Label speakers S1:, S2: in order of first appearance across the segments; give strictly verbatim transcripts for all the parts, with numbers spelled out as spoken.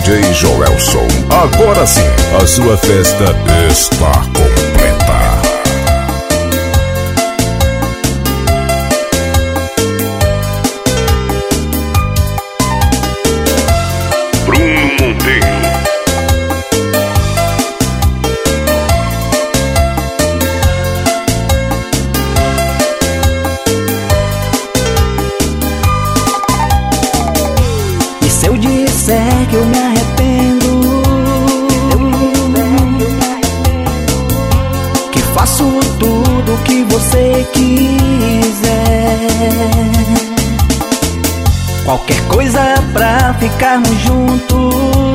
S1: J Joelson. Agora sim, a sua festa está completa.
S2: Bruno Monteiro.
S3: E se eu disser que eu me arrependo, que faço tudo que você quiser, qualquer coisa pra ficarmos juntos,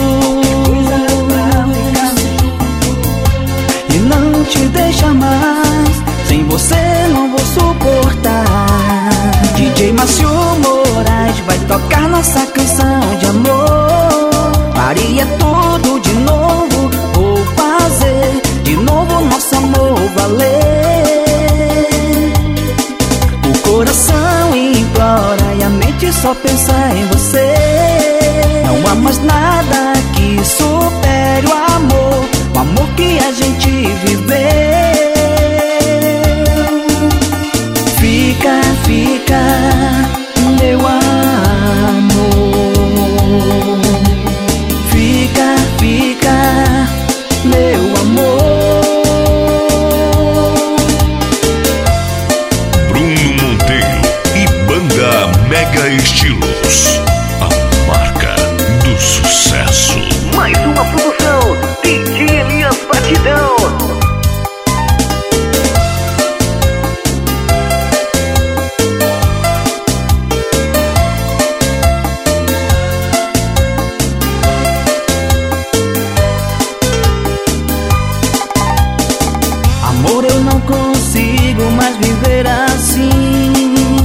S3: e não te deixar mais, sem você não vou suportar. D J Márcio Moraes vai tocar nossa canção de amor. Faria tudo de novo, vou fazer de novo nosso amor valer. O coração implora e a mente só pensa em você. Não há mais nada que supere o amor, o amor que a gente viveu. Fica, fica, meu amor. Fica, fica, meu amor.
S2: Bruno Monteiro e Banda Mega Estilos, a marca do sucesso. Mais uma produção D J Elias Batidão.
S3: Amor, eu não consigo mais viver assim,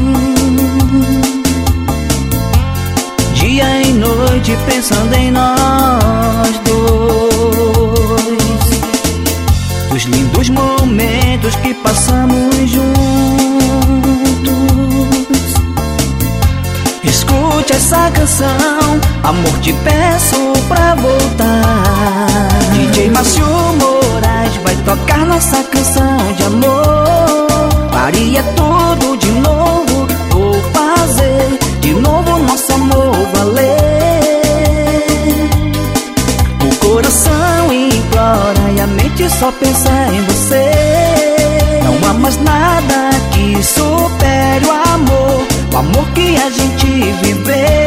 S3: dia e noite pensando em nós dois, dos lindos momentos que passamos juntos. Escute essa canção, amor, te peço pra voltar. D J Márcio Moraes vai tocar nossa canção de amor. Faria tudo de novo, vou fazer de novo nosso amor valer. O coração implora e a mente só pensa em você. Não há mais nada que supere o amor, o amor que a gente viveu.